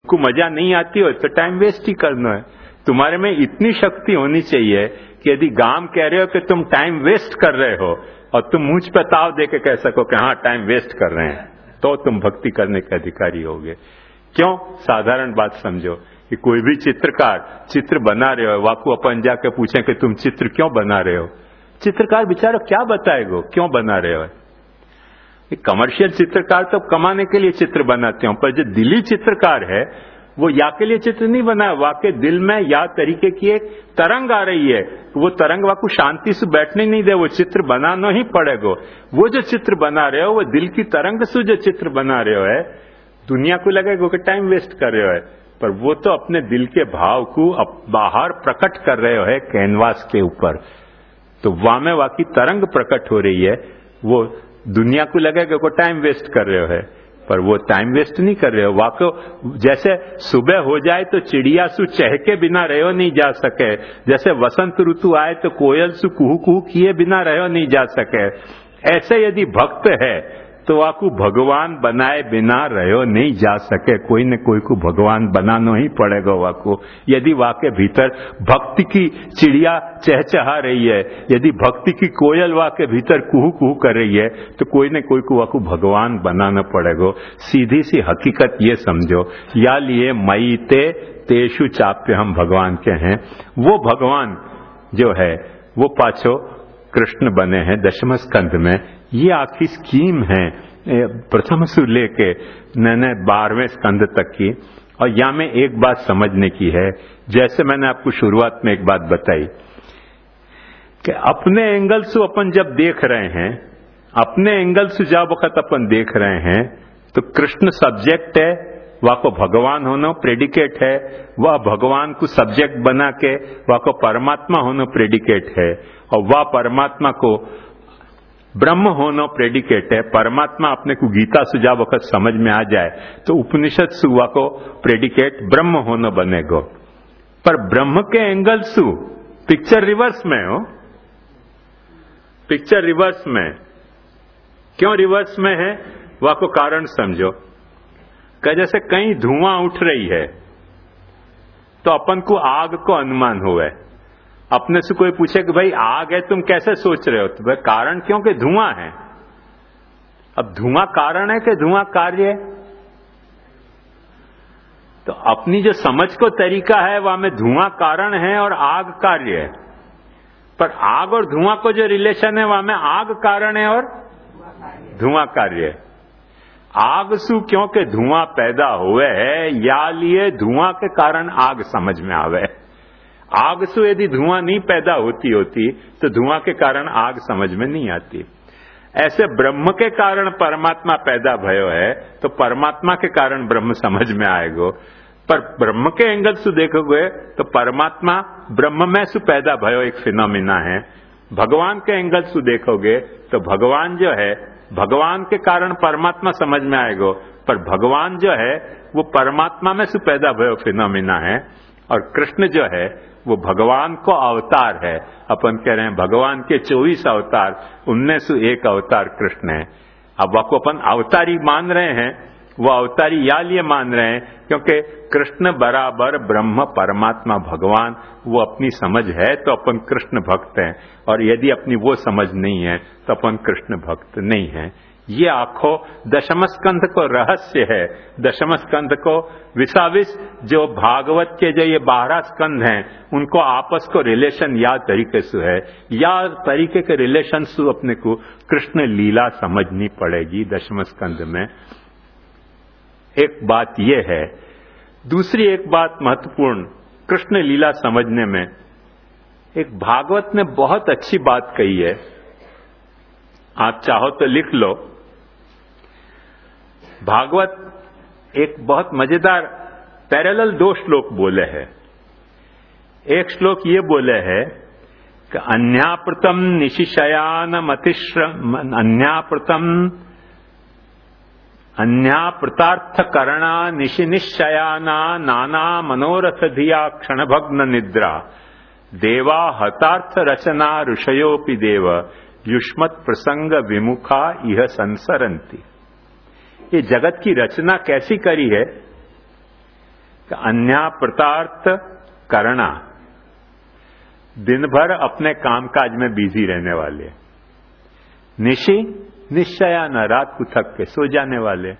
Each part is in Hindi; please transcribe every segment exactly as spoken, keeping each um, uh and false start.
को मजा नहीं आती हो तो टाइम वेस्ट ही करना है। तुम्हारे में इतनी शक्ति होनी चाहिए कि यदि गांव कह रहे हो कि तुम टाइम वेस्ट कर रहे हो और तुम मुझ पे ताव दे के कह सको कि हाँ टाइम वेस्ट कर रहे हैं, तो तुम भक्ति करने के अधिकारी होगे। क्यों? साधारण बात समझो कि कोई भी चित्रकार चित्र बना रहे हो, वाकू अपन जाके पूछे कि तुम चित्र क्यों बना रहे हो, चित्रकार बेचारा क्या बताएगो क्यों बना रहे हो। कमर्शियल चित्रकार तो कमाने के लिए चित्र बनाते हो, पर जो दिली चित्रकार है वो या के लिए चित्र नहीं बना, वाके दिल में या तरीके की एक तरंग आ रही है, वो तरंग वाकू शांति से बैठने नहीं दे, वो चित्र बनाना ही पड़ेगा। वो जो चित्र बना रहे हो वो दिल की तरंग से जो चित्र बना रहे हो है, दुनिया को लगेगा कि टाइम वेस्ट कर रहे हो है, पर वो तो अपने दिल के भाव को बाहर प्रकट कर रहे हो है कैनवास के ऊपर। तो वहां में वाकी तरंग प्रकट हो रही है, वो दुनिया को लगेगा को टाइम वेस्ट कर रहे हो है, पर वो टाइम वेस्ट नहीं कर रहे हो। वाको जैसे सुबह हो जाए तो चिड़िया सु चहके बिना रहो नहीं जा सके, जैसे वसंत ऋतु आए तो कोयल सु कुहू कुहू किए बिना रहो नहीं जा सके, ऐसे यदि भक्त है तो वाकू भगवान बनाए बिना रहो नहीं जा सके। कोई न कोई को भगवान बनाना ही पड़ेगा वाकू। यदि वाके भीतर भक्ति की चिड़िया चहचहा रही है, यदि भक्ति की कोयल वाके भीतर कुहू कुहू कर रही है, तो कोई न कोई को वाकू भगवान बनाना पड़ेगा। सीधी सी हकीकत ये समझो, या लिए मई ते तेषु चाप्य हम भगवान के हैं। वो भगवान जो है वो पाछो कृष्ण बने हैं दशम स्कंध में। ये आखिरी स्कीम है प्रथम से लेके नए बारहवें स्कंध तक की। और यहां में एक बात समझने की है, जैसे मैंने आपको शुरुआत में एक बात बताई कि अपने एंगल से अपन जब देख रहे हैं, अपने एंगल से जब वक्त अपन देख रहे हैं, तो कृष्ण सब्जेक्ट है, वह को भगवान होना प्रेडिकेट है, वह भगवान को सब्जेक्ट बना के वह को परमात्मा होना प्रेडिकेट है, और वह परमात्मा को ब्रह्म होना प्रेडिकेट है। परमात्मा अपने को गीता से जब वक्त समझ में आ जाए तो उपनिषद से वह को प्रेडिकेट ब्रह्म होना बनेगा। पर ब्रह्म के एंगल से पिक्चर रिवर्स में हो, पिक्चर रिवर्स में। क्यों रिवर्स में है वह को कारण समझो। कि जैसे कहीं धुआं उठ रही है तो अपन को आग को अनुमान हुआ, अपने से कोई पूछे कि भाई आग है तुम कैसे सोच रहे हो, तो भाई कारण क्यों कि धुआं है। अब धुआं कारण है कि धुआं कार्य है। तो अपनी जो समझ को तरीका है वहां में धुआं कारण है और आग कार्य है, पर आग और धुआं को जो रिलेशन है वहां में आग कारण है और धुआं कार्य है। आग सु क्योंकि धुआं पैदा हुए है, या लिए धुआं के कारण आग समझ में आवे। आग से यदि धुआं नहीं पैदा होती होती तो धुआं के कारण आग समझ में नहीं आती। ऐसे ब्रह्म के कारण परमात्मा पैदा भयो है तो परमात्मा के कारण ब्रह्म समझ में आएगो। पर ब्रह्म के एंगल से देखोगे तो परमात्मा ब्रह्म में से पैदा भयो एक फिनोमिना है। भगवान के एंगल से देखोगे तो भगवान जो है, भगवान के कारण परमात्मा समझ में आएगो, पर भगवान जो है वो परमात्मा में से पैदा भयो फिनोमिना है। और कृष्ण जो है वो भगवान को अवतार है। अपन कह रहे हैं भगवान के चौबीस अवतार, उनमें से एक अवतार कृष्ण है। अब वह को अपन अवतारी मान रहे हैं, वो अवतारी या लिए मान रहे हैं क्योंकि कृष्ण बराबर ब्रह्म परमात्मा भगवान, वो अपनी समझ है तो अपन कृष्ण भक्त हैं, और यदि अपनी वो समझ नहीं है तो अपन कृष्ण भक्त नहीं है। ये आखो दशम स्कंध को रहस्य है। दशम स्कंध को विसाविस जो भागवत के जो ये बारह स्कंध हैं उनको आपस को रिलेशन या तरीके से है, या तरीके के रिलेशन से अपने को कृष्ण लीला समझनी पड़ेगी दशम स्कंध में। एक बात ये है। दूसरी एक बात महत्वपूर्ण कृष्ण लीला समझने में, एक भागवत ने बहुत अच्छी बात कही है, आप चाहो तो लिख लो। भागवत एक बहुत मजेदार पैरेलल दो श्लोक बोले हैं। एक श्लोक ये बोले है कि अन्याप्रतम निशिशयान मतिश्रम अन्याप्रतम अन्याप्रतार्थ करणा निशि निश्चयाना नाना मनोरथ धिया क्षणभग्न निद्रा देवा हतार्थ रचना ऋषयोपि देव युष्मत् प्रसंग विमुखा इह संसरंती। ये जगत की रचना कैसी करी है अन्याप्रतार्थ करना, दिन भर अपने कामकाज में बिजी रहने वाले। निशि निश्चयान, रात को थक के सो जाने वाले।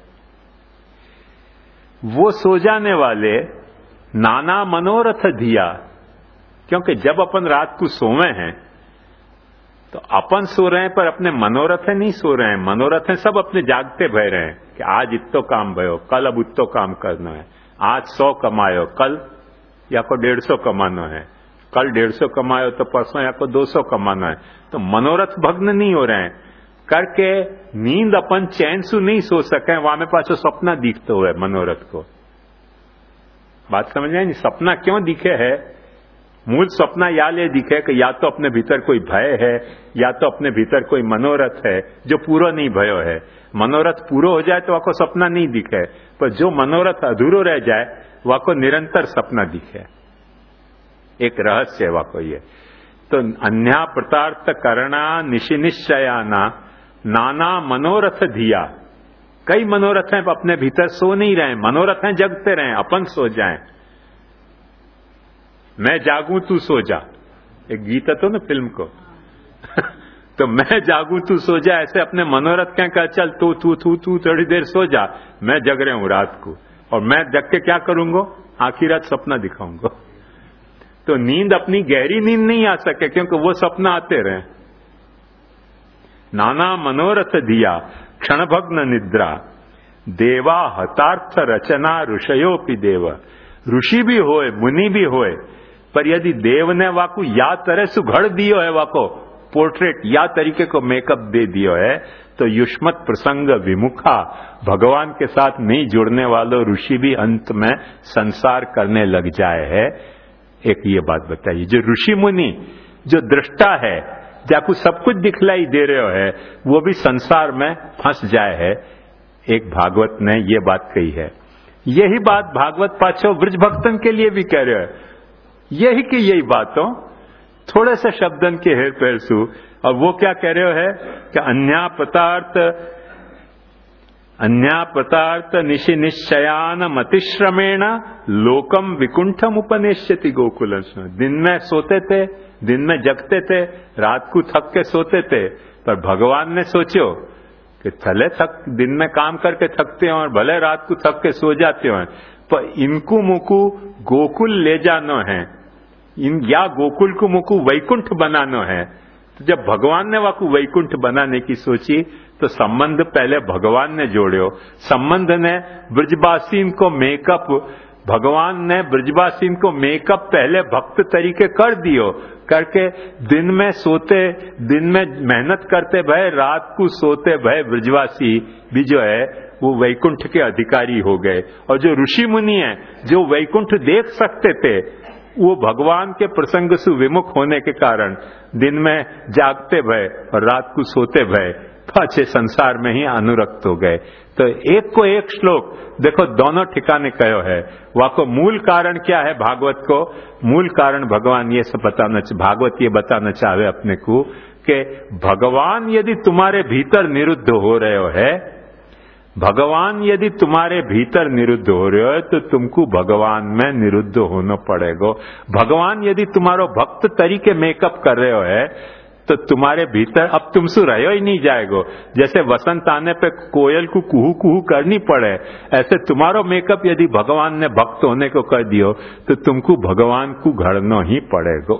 वो सो जाने वाले नाना मनोरथ धिया, क्योंकि जब अपन रात को सोवे हैं तो अपन सो रहे हैं पर अपने मनोरथ नहीं सो रहे हैं। मनोरथ सब अपने जागते भय रहे हैं कि आज इतो काम भयो, कल अब उतो काम करना है। आज सौ कमायो, कल या को डेढ़ सौ कमाना है, कल डेढ़ सौ कमायो तो परसों या को दो सौ कमाना है। तो मनोरथ भग्न नहीं हो रहे हैं करके नींद अपन चैन से नहीं सो सके। वहां में पाछो सपना दिखते हुए मनोरथ को। बात समझ में? सपना क्यों दिखे है? मूल सपना या ले दिखे कि या तो अपने भीतर कोई भय है या तो अपने भीतर कोई मनोरथ है जो पूरा नहीं भयो है। मनोरथ पूरा हो जाए तो वह को सपना नहीं दिखे, पर जो मनोरथ अधूरो रह जाए वह को निरंतर सपना दिखे। एक रहस्य है वह को ये। तो अन्या प्रतार्थ करना निशि निश्चयाना नाना मनोरथ धिया। कई मनोरथ हैं अपने भीतर सो नहीं रहे, मनोरथ हैं जगते रहे, अपन सो जाएं। मैं जागूं तू सो जा, एक गीत तो ना फिल्म को तो मैं जागूं तू सो जा, ऐसे अपने मनोरथ कह कर चल तू तू तू तू थोड़ी देर सो जा, मैं जग रहा हूं रात को, और मैं जग के क्या करूंगा? आखिर रात सपना दिखाऊंगा। तो नींद अपनी गहरी नींद नहीं आ सके क्योंकि वो सपना आते रहे। नाना मनोरथ दिया क्षणभग्न निद्रा, देवा हतार्थ रचना ऋषयोपि देव। ऋषि भी होए, मुनि भी होए, पर यदि देव ने वाकू या तरह से घड़ दियो है, वाको पोर्ट्रेट या तरीके को मेकअप दे दियो है, तो युष्मत प्रसंग विमुखा, भगवान के साथ नहीं जुड़ने वालों ऋषि भी अंत में संसार करने लग जाए है। एक ये बात बताइए, जो ऋषि मुनि जो दृष्टा है, जाकू सब कुछ दिखलाई दे रहे हो है, वो भी संसार में फंस जाए है। एक भागवत ने ये बात कही है। यही बात भागवत पाछो ब्रज भक्तन के लिए भी कह रहे हो। यही की यही बातों थोड़े से शब्दन के हेर फेर सु, और वो क्या कह रहे हो है कि अन्या पदार्थ अन्या पदार्थ निशि निश्चयान मतिश्रमेण लोकम विकुंठम उपनिश्यति गोकुल। दिन में सोते थे, दिन में जगते थे, रात को थक के सोते थे, पर भगवान ने सोचो कि चले थक दिन में काम करके थकते हो और भले रात को थक के सो जाते हो, पर इनको मुकु गोकुल ले जानो है, इन या गोकुल को मुकु वैकुंठ बनानो है। तो जब भगवान ने वाकु वैकुंठ बनाने की सोची तो संबंध पहले भगवान ने जोड़ो। संबंध ने ब्रजवासी को मेकअप, भगवान ने ब्रजवासी को मेकअप पहले भक्त तरीके कर दियो, करके दिन में सोते, दिन में मेहनत करते भय, रात को सोते भय ब्रजवासी भी जो है वो वैकुंठ के अधिकारी हो गए। और जो ऋषि मुनि हैं जो वैकुंठ देख सकते थे, वो भगवान के प्रसंग से विमुख होने के कारण दिन में जागते भय और रात को सोते भय पाछे संसार में ही अनुरक्त हो गए। तो एक को एक श्लोक देखो दोनों ठिकाने कहो है। वहां को मूल कारण क्या है? भागवत को मूल कारण भगवान ये सब बताना, भागवत ये बताना चाहे अपने को कि भगवान यदि तुम्हारे भीतर निरुद्ध हो रहे हो है, भगवान यदि तुम्हारे भीतर निरुद्ध हो रहे हो तो तुमको भगवान में निरुद्ध होना पड़ेगा। भगवान यदि तुम्हारो भक्त तरीके मेकअप कर रहे हो है तो तुम्हारे भीतर अब तुमसे रहो ही नहीं जाएगो। जैसे वसंत आने पे कोयल को कुहू कुहू करनी पड़े, ऐसे तुम्हारो मेकअप यदि भगवान ने भक्त होने को कर दियो तो तुमको भगवान को घड़ना ही पड़ेगा।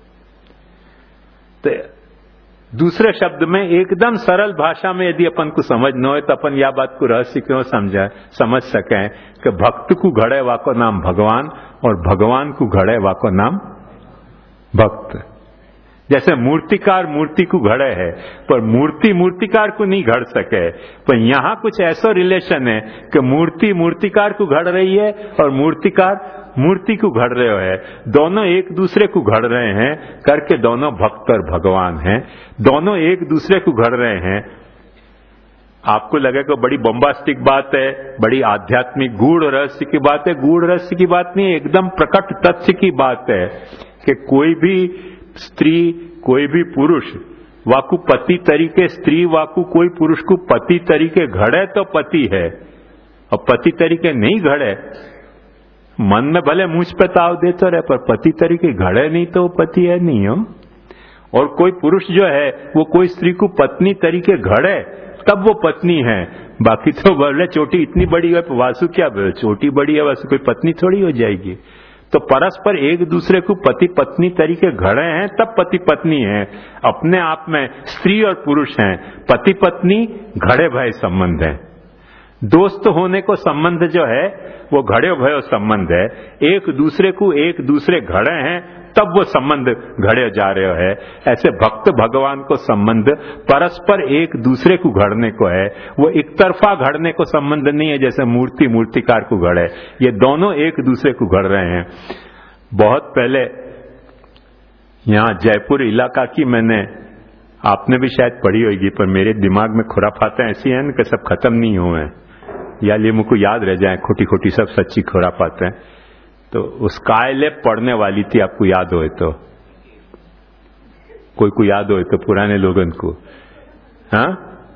तो दूसरे शब्द में एकदम सरल भाषा में यदि अपन को समझ न हो तो अपन यह बात को रहस्य क्यों समझे समझ सकें कि भक्त को घड़े वाको नाम भगवान और भगवान को घड़े वाको नाम भक्त। जैसे मूर्तिकार मूर्ति को घड़े है, पर मूर्ति मूर्तिकार को नहीं घड़ सके, पर यहाँ कुछ ऐसा रिलेशन है कि मूर्ति मूर्तिकार को घड़ रही है और मूर्तिकार मूर्ति को घड़ रहे है। दोनों एक दूसरे को घड़ रहे हैं करके दोनों भक्त और भगवान हैं, दोनों एक दूसरे को घड़ रहे हैं। आपको लगेगा बड़ी बम्बास्टिक बात है, बड़ी आध्यात्मिक गूढ़ रहस्य की बात है। गूढ़ रहस्य की बात नहीं, एकदम प्रकट तथ्य की बात है कि कोई भी स्त्री, कोई भी पुरुष वाकु पति तरीके स्त्री वाकु कोई पुरुष को पति तरीके घड़े तो पति है, और पति तरीके नहीं घड़े मन में भले मुझ पे ताव देते रहे, पर पति तरीके घड़े नहीं तो पति है नहीं हो। और कोई पुरुष जो है वो कोई स्त्री को पत्नी तरीके घड़े तब वो पत्नी है। बाकी तो बोले चोटी इतनी बड़ी है वासु क्या, चोटी बड़ी है वासु कोई पत्नी थोड़ी हो जाएगी। तो परस्पर एक दूसरे को पति पत्नी तरीके घड़े हैं तब पति पत्नी है। अपने आप में स्त्री और पुरुष हैं, पति पत्नी घड़े भय संबंध है। दोस्त होने को संबंध जो है वो घड़े भय संबंध है। एक दूसरे को एक दूसरे घड़े हैं तब वो संबंध घड़े जा रहे है। ऐसे भक्त भगवान को संबंध परस्पर एक दूसरे को घड़ने को है, वो एक तरफा घड़ने को संबंध नहीं है जैसे मूर्ति मूर्तिकार को घड़े। ये दोनों एक दूसरे को घड़ रहे हैं। बहुत पहले यहाँ जयपुर इलाका की मैंने, आपने भी शायद पढ़ी होगी, पर मेरे दिमाग में खुराफातें ऐसी हैं कि सब खत्म नहीं हुए हैं, या ये मुझको याद रह जाए खोटी खोटी सब सच्ची खुराफातें। तो उस कायलेप पढ़ने वाली थी, आपको याद हो तो, कोई को याद हो तो पुराने लोगों को। हाँ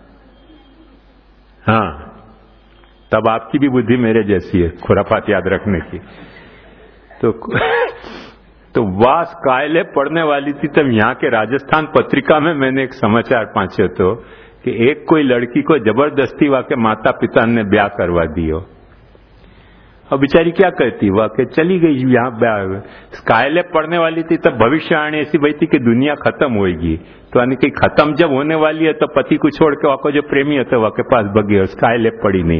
हाँ, तब आपकी भी बुद्धि मेरे जैसी है खुराफात याद रखने की। तो तो वास कायलेप पढ़ने वाली थी। तब यहाँ के राजस्थान पत्रिका में मैंने एक समाचार पांचे तो कि एक कोई लड़की को जबरदस्ती वाके माता पिता ने ब्याह करवा दियो। और बेचारी क्या करती, वह के चली गई यहाँ ब्याह। कायलेप पढ़ने वाली थी तब भविष्यवाणी ऐसी भई थी कि दुनिया खत्म होगी। तो यानी कि खत्म जब होने वाली है तो पति को छोड़ के वाको जो प्रेमी है तो वाके पास बगी, कायलेप पड़ी नहीं।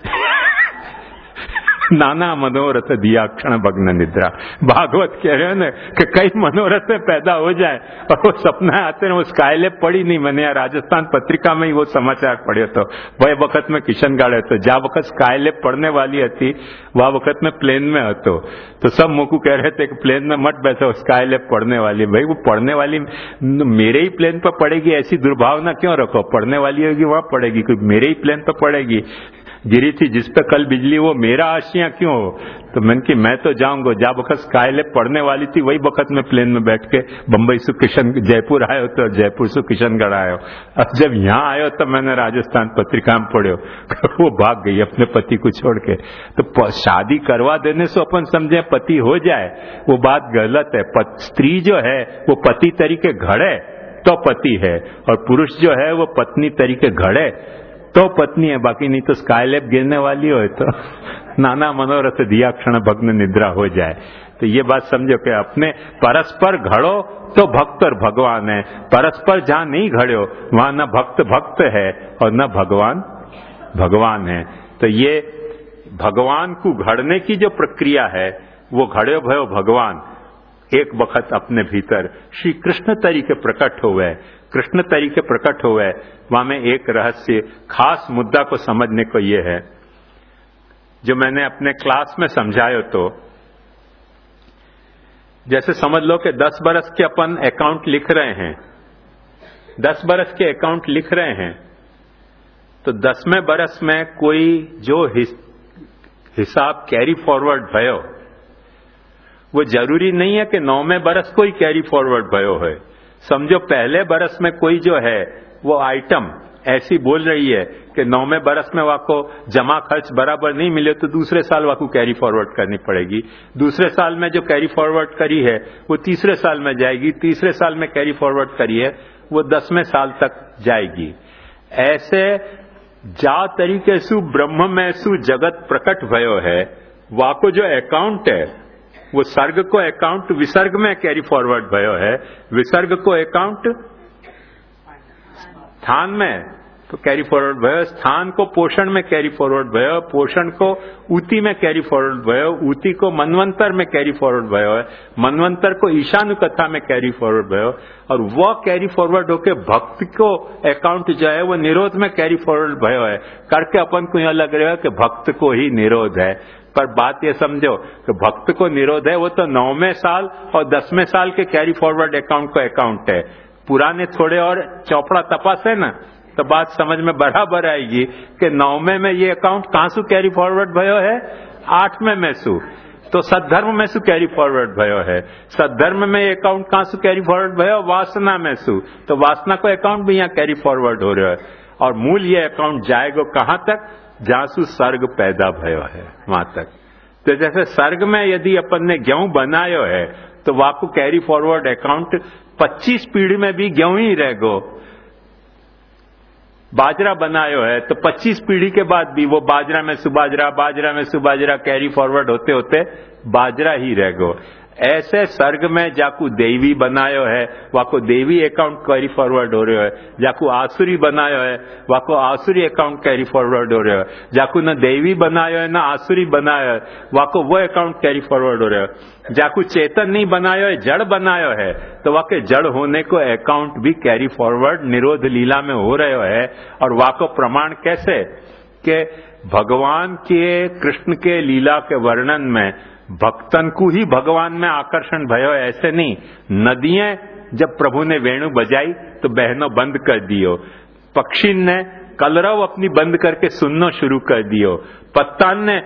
नाना मनोरथ दिया क्षण भग्न निद्रा। भागवत कह रहे हैं ना कि कई मनोरथ में पैदा हो जाए और वो सपना आते हैं, वो कायलेप पड़ी नहीं। मैंने यहाँ राजस्थान पत्रिका में ही वो समाचार पढ़े तो वह वक्त में किशनगढ़ है तो जा वक्त कायलेप पढ़ने वाली थी वह वक्त में प्लेन में हतो। तो सब मुझको कह रहे थे कि प्लेन में मत बैठो, कायलेप पढ़ने वाली। भाई वो पढ़ने वाली मेरे ही प्लेन पर पड़ेगी, ऐसी दुर्भावना क्यों रखो। पढ़ने वाली होगी वहां पड़ेगी, कोई मेरे ही प्लेन पर पड़ेगी। गिरी थी जिस पे कल बिजली वो मेरा आशियां क्यों हो। तो मैंने कि मैं तो जाऊंगा। जा बखत कायलेप पढ़ने वाली थी वही बखत में प्लेन में बैठ के बम्बई से किशन जयपुर आयो तो जयपुर से किशनगढ़ आयो। अब जब यहाँ आयो तो मैंने राजस्थान पत्रिका में पढ़ो वो भाग गई अपने पति को छोड़ के। तो शादी करवा देने से अपन समझे पति हो जाए, वो बात गलत है। स्त्री जो है वो पति तरीके घड़े तो पति है, और पुरुष जो है वो पत्नी तरीके घड़े तो पत्नी है। बाकी नहीं तो कायलेप गिरने वाली हो तो नाना मनोरथ दिया क्षण भग्न निद्रा हो जाए। तो ये बात समझो कि अपने परस्पर घड़ो तो भक्त और भगवान है। परस्पर जहां नहीं घड़ो वहां न भक्त भक्त है और न भगवान भगवान है। तो ये भगवान को घड़ने की जो प्रक्रिया है वो घड़े भयो भगवान एक वक्त अपने भीतर श्री कृष्ण तरीके प्रकट हुए। कृष्ण तरीके प्रकट हुए वहां में एक रहस्य खास मुद्दा को समझने को ये है जो मैंने अपने क्लास में समझायो। तो जैसे समझ लो कि दस बरस के अपन अकाउंट लिख रहे हैं, दस बरस के अकाउंट लिख रहे हैं, तो दसवें बरस में कोई जो हिसाब कैरी फॉरवर्ड भयो वो जरूरी नहीं है कि नौवें बरस को ही कैरी फॉरवर्ड भयो है। समझो पहले बरस में कोई जो है वो आइटम ऐसी बोल रही है कि नौवें बरस में वाको जमा खर्च बराबर नहीं मिले तो दूसरे साल वाको कैरी फॉरवर्ड करनी पड़ेगी। दूसरे साल में जो कैरी फॉरवर्ड करी है वो तीसरे साल में जाएगी, तीसरे साल में कैरी फॉरवर्ड करी है वो दसवें साल तक जाएगी। ऐसे जा तरीके से ब्रह्म में सु जगत प्रकट भयो है, वाको जो अकाउंट है वो सर्ग को अकाउंट विसर्ग में कैरी फॉरवर्ड भयो है, विसर्ग को अकाउंट स्थान में तो कैरी फॉरवर्ड भयो, स्थान को पोषण में कैरी फॉरवर्ड भयो, पोषण को ऊती में कैरी फॉरवर्ड भयो, ऊती को मनवंतर में कैरी फॉरवर्ड भयो है, मनवंतर को ईशानु कथा में कैरी फॉरवर्ड भयो, और वह कैरी फॉरवर्ड होके भक्त को अकाउंट जो है वो निरोध में कैरी फॉरवर्ड भयो है। करके अपन को यह लग रहा है कि भक्त को ही निरोध है, पर बात ये समझो कि भक्त को निरोध है वो तो नौवें साल और दसवें साल के कैरी फॉरवर्ड अकाउंट को अकाउंट है। पुराने थोड़े और चौपड़ा तपास है ना तो बात समझ में बराबर आएगी कि नौवें में ये अकाउंट कहां से कैरी फॉरवर्ड भयो है, आठवें में सु तो सद्धर्म में सु कैरी फॉरवर्ड भयो है। सद्धर्म में ये अकाउंट कहां से कैरी फॉरवर्ड भयो, वासना में सु तो वासना को अकाउंट भी यहाँ कैरी फॉरवर्ड हो रहा है। और मूल ये अकाउंट जाएगा कहां तक, जहां सु सर्ग पैदा भयो है वहां तक। तो जैसे सर्ग में यदि अपन ने गेहूं बनायो है तो वाको कैरी फॉरवर्ड अकाउंट पच्चीस पीढ़ी में भी गेहूं ही रहेगो। बाजरा बनायो है तो पच्चीस पीढ़ी के बाद भी वो बाजरा में सुबाजरा, बाजरा में सुबाजरा कैरी फॉरवर्ड होते होते बाजरा ही रहेगो। ऐसे सर्ग में जाकू देवी बनायो है वाको देवी अकाउंट कैरी फॉरवर्ड हो रहा है, जाकू आसुरी बनायो है वाको आसुरी अकाउंट कैरी फॉरवर्ड हो रहा है, जाकू न देवी बनायो है न आसुरी बनायो है वाको वो अकाउंट कैरी फॉरवर्ड हो रहा है, जाकू चेतन नहीं बनायो है जड़ बनायो है तो वाके जड़ होने को अकाउंट भी कैरी फॉरवर्ड निरोध लीला में हो रहे है। और वाको प्रमाण कैसे कि भगवान के कृष्ण के लीला के वर्णन में भक्तन को ही भगवान में आकर्षण भयो, ऐसे नहीं। नदियां जब प्रभु ने वेणु बजाई तो बहनों बंद कर दियो, पक्षी ने कलरव अपनी बंद करके सुनना शुरू कर दियो, पत्तान ने